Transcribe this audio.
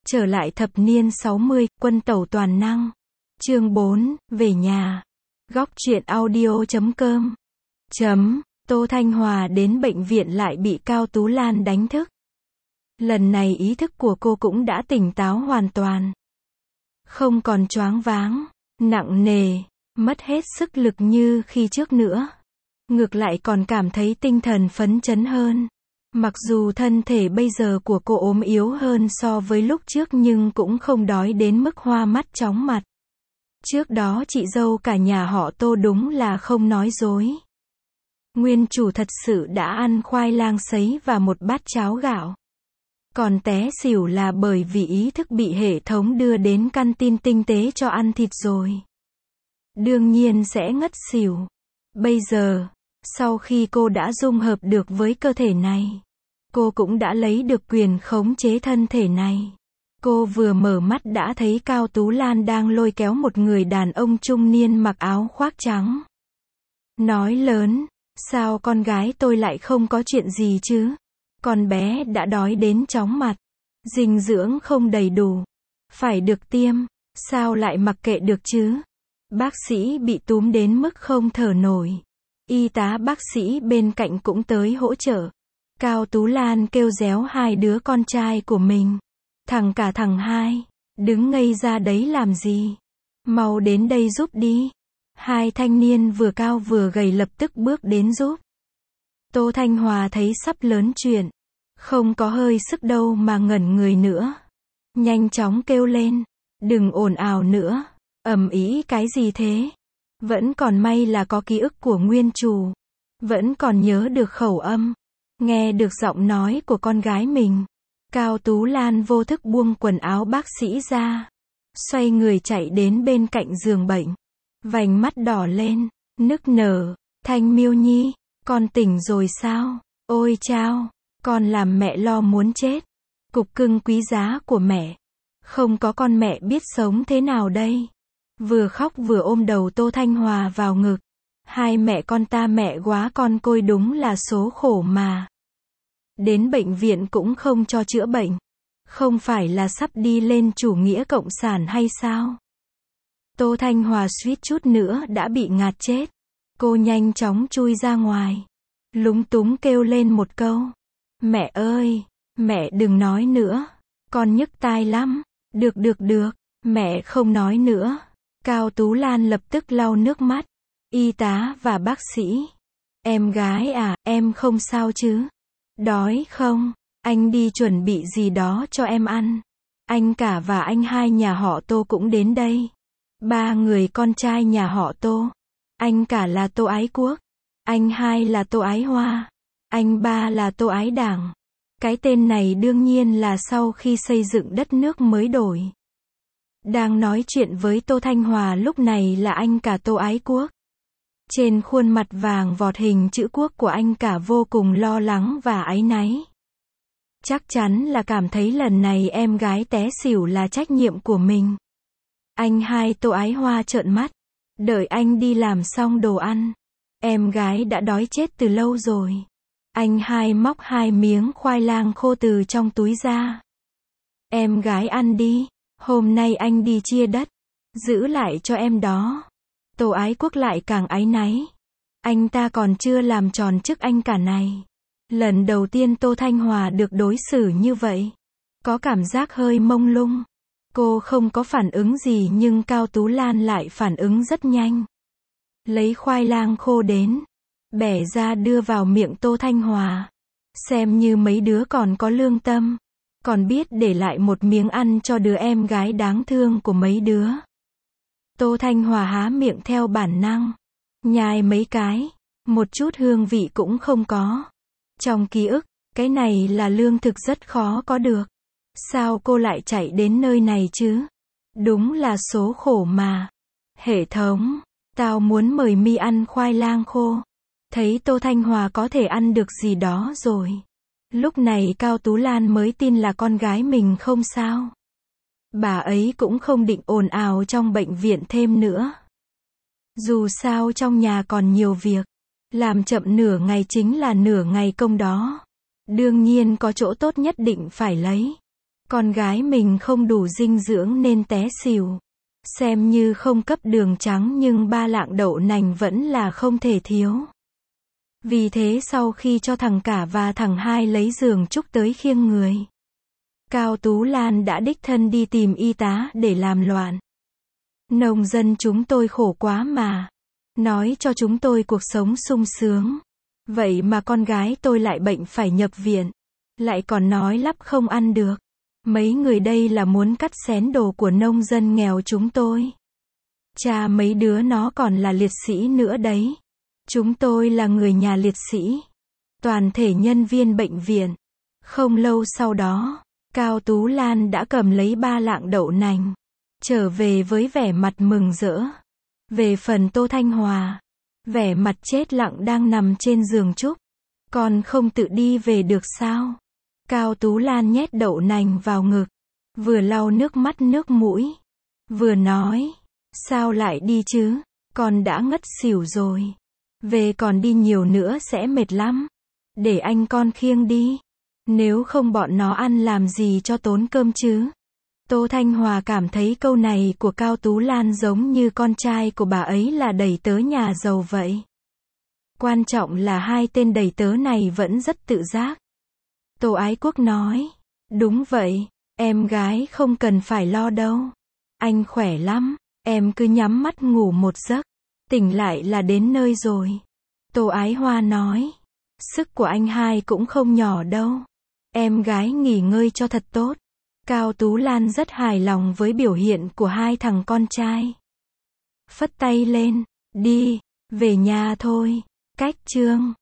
Trở lại thập niên 60, quân tẩu toàn năng. Chương 4, về nhà. Góc truyện audio.com. Tô Thanh Hòa đến bệnh viện lại bị Cao Tú Lan đánh thức. Lần này ý thức của cô cũng đã tỉnh táo hoàn toàn. Không còn choáng váng, nặng nề, mất hết sức lực như khi trước nữa. Ngược lại còn cảm thấy tinh thần phấn chấn hơn. Mặc dù thân thể bây giờ của cô ốm yếu hơn so với lúc trước nhưng cũng không đói đến mức hoa mắt chóng mặt. Trước đó chị dâu cả nhà họ Tô đúng là không nói dối. Nguyên chủ thật sự đã ăn khoai lang sấy và một bát cháo gạo. Còn té xỉu là bởi vì ý thức bị hệ thống đưa đến căn tin tinh tế cho ăn thịt rồi. Đương nhiên sẽ ngất xỉu. Bây giờ, sau khi cô đã dung hợp được với cơ thể này, cô cũng đã lấy được quyền khống chế thân thể này. Cô vừa mở mắt đã thấy Cao Tú Lan đang lôi kéo một người đàn ông trung niên mặc áo khoác trắng. Nói lớn, sao con gái tôi lại không có chuyện gì chứ? Con bé đã đói đến chóng mặt, dinh dưỡng không đầy đủ, phải được tiêm, sao lại mặc kệ được chứ? Bác sĩ bị túm đến mức không thở nổi. Y tá bác sĩ bên cạnh cũng tới hỗ trợ. Cao Tú Lan kêu réo hai đứa con trai của mình. Thằng cả thằng hai, đứng ngây ra đấy làm gì? Mau đến đây giúp đi. Hai thanh niên vừa cao vừa gầy lập tức bước đến giúp. Tô Thanh Hòa thấy sắp lớn chuyện, không có hơi sức đâu mà ngẩn người nữa. Nhanh chóng kêu lên, đừng ồn ào nữa, ầm ĩ cái gì thế? Vẫn còn may là có ký ức của nguyên chủ, vẫn còn nhớ được khẩu âm, nghe được giọng nói của con gái mình. Cao Tú Lan vô thức buông quần áo bác sĩ ra, xoay người chạy đến bên cạnh giường bệnh, vành mắt đỏ lên, nức nở, Thanh Miêu Nhi, con tỉnh rồi sao? Ôi chao, con làm mẹ lo muốn chết. Cục cưng quý giá của mẹ, không có con mẹ biết sống thế nào đây? Vừa khóc vừa ôm đầu Tô Thanh Hòa vào ngực. Hai mẹ con ta mẹ quá con côi đúng là số khổ mà. Đến bệnh viện cũng không cho chữa bệnh. Không phải là sắp đi lên chủ nghĩa cộng sản hay sao? Tô Thanh Hòa suýt chút nữa đã bị ngạt chết. Cô nhanh chóng chui ra ngoài. Lúng túng kêu lên một câu. Mẹ ơi, mẹ đừng nói nữa. Con nhức tai lắm. Được, mẹ không nói nữa. Cao Tú Lan lập tức lau nước mắt. Y tá và bác sĩ. Em gái à, em không sao chứ? Đói không? Anh đi chuẩn bị gì đó cho em ăn. Anh cả và anh hai nhà họ Tô cũng đến đây. Ba người con trai nhà họ Tô. Anh cả là Tô Ái Quốc. Anh hai là Tô Ái Hoa. Anh ba là Tô Ái Đảng. Cái tên này đương nhiên là sau khi xây dựng đất nước mới đổi. Đang nói chuyện với Tô Thanh Hòa lúc này là anh cả Tô Ái Quốc. Trên khuôn mặt vàng vọt hình chữ quốc của anh cả vô cùng lo lắng và áy náy. Chắc chắn là cảm thấy lần này em gái té xỉu là trách nhiệm của mình. Anh hai Tô Ái Hoa trợn mắt. Đợi anh đi làm xong đồ ăn. Em gái đã đói chết từ lâu rồi. Anh hai móc hai miếng khoai lang khô từ trong túi ra. Em gái ăn đi. Hôm nay anh đi chia đất. Giữ lại cho em đó. Tô Ái Quốc lại càng áy náy. Anh ta còn chưa làm tròn chức anh cả này. Lần đầu tiên Tô Thanh Hòa được đối xử như vậy. Có cảm giác hơi mông lung. Cô không có phản ứng gì nhưng Cao Tú Lan lại phản ứng rất nhanh. Lấy khoai lang khô đến. Bẻ ra đưa vào miệng Tô Thanh Hòa. Xem như mấy đứa còn có lương tâm. Còn biết để lại một miếng ăn cho đứa em gái đáng thương của mấy đứa. Tô Thanh Hòa há miệng theo bản năng. Nhai mấy cái. Một chút hương vị cũng không có. Trong ký ức, cái này là lương thực rất khó có được. Sao cô lại chạy đến nơi này chứ? Đúng là số khổ mà. Hệ thống, tao muốn mời mi ăn khoai lang khô. Thấy Tô Thanh Hòa có thể ăn được gì đó rồi. Lúc này Cao Tú Lan mới tin là con gái mình không sao. Bà ấy cũng không định ồn ào trong bệnh viện thêm nữa. Dù sao trong nhà còn nhiều việc. Làm chậm nửa ngày chính là nửa ngày công đó. Đương nhiên có chỗ tốt nhất định phải lấy. Con gái mình không đủ dinh dưỡng nên té xỉu. Xem như không cấp đường trắng nhưng 3 lạng đậu nành vẫn là không thể thiếu. Vì thế sau khi cho thằng cả và thằng hai lấy giường trúc tới khiêng người, Cao Tú Lan đã đích thân đi tìm y tá để làm loạn. Nông dân chúng tôi khổ quá mà. Nói cho chúng tôi cuộc sống sung sướng. Vậy mà con gái tôi lại bệnh phải nhập viện. Lại còn nói lắp không ăn được. Mấy người đây là muốn cắt xén đồ của nông dân nghèo chúng tôi. Cha mấy đứa nó còn là liệt sĩ nữa đấy. Chúng tôi là người nhà liệt sĩ. Toàn thể nhân viên bệnh viện. Không lâu sau đó, Cao Tú Lan đã cầm lấy 3 lạng đậu nành. Trở về với vẻ mặt mừng rỡ. Về phần Tô Thanh Hòa, vẻ mặt chết lặng đang nằm trên giường trúc. Con không tự đi về được sao? Cao Tú Lan nhét đậu nành vào ngực. Vừa lau nước mắt nước mũi. Vừa nói. Sao lại đi chứ? Con đã ngất xỉu rồi. Về còn đi nhiều nữa sẽ mệt lắm. Để anh con khiêng đi. Nếu không bọn nó ăn làm gì cho tốn cơm chứ? Tô Thanh Hòa cảm thấy câu này của Cao Tú Lan giống như con trai của bà ấy là đầy tớ nhà giàu vậy. Quan trọng là hai tên đầy tớ này vẫn rất tự giác. Tô Ái Quốc nói. Đúng vậy, em gái không cần phải lo đâu. Anh khỏe lắm, em cứ nhắm mắt ngủ một giấc. Tỉnh lại là đến nơi rồi. Tô Ái Hoa nói. Sức của anh hai cũng không nhỏ đâu. Em gái nghỉ ngơi cho thật tốt. Cao Tú Lan rất hài lòng với biểu hiện của hai thằng con trai. Phất tay lên. Đi, về nhà thôi. Cách chương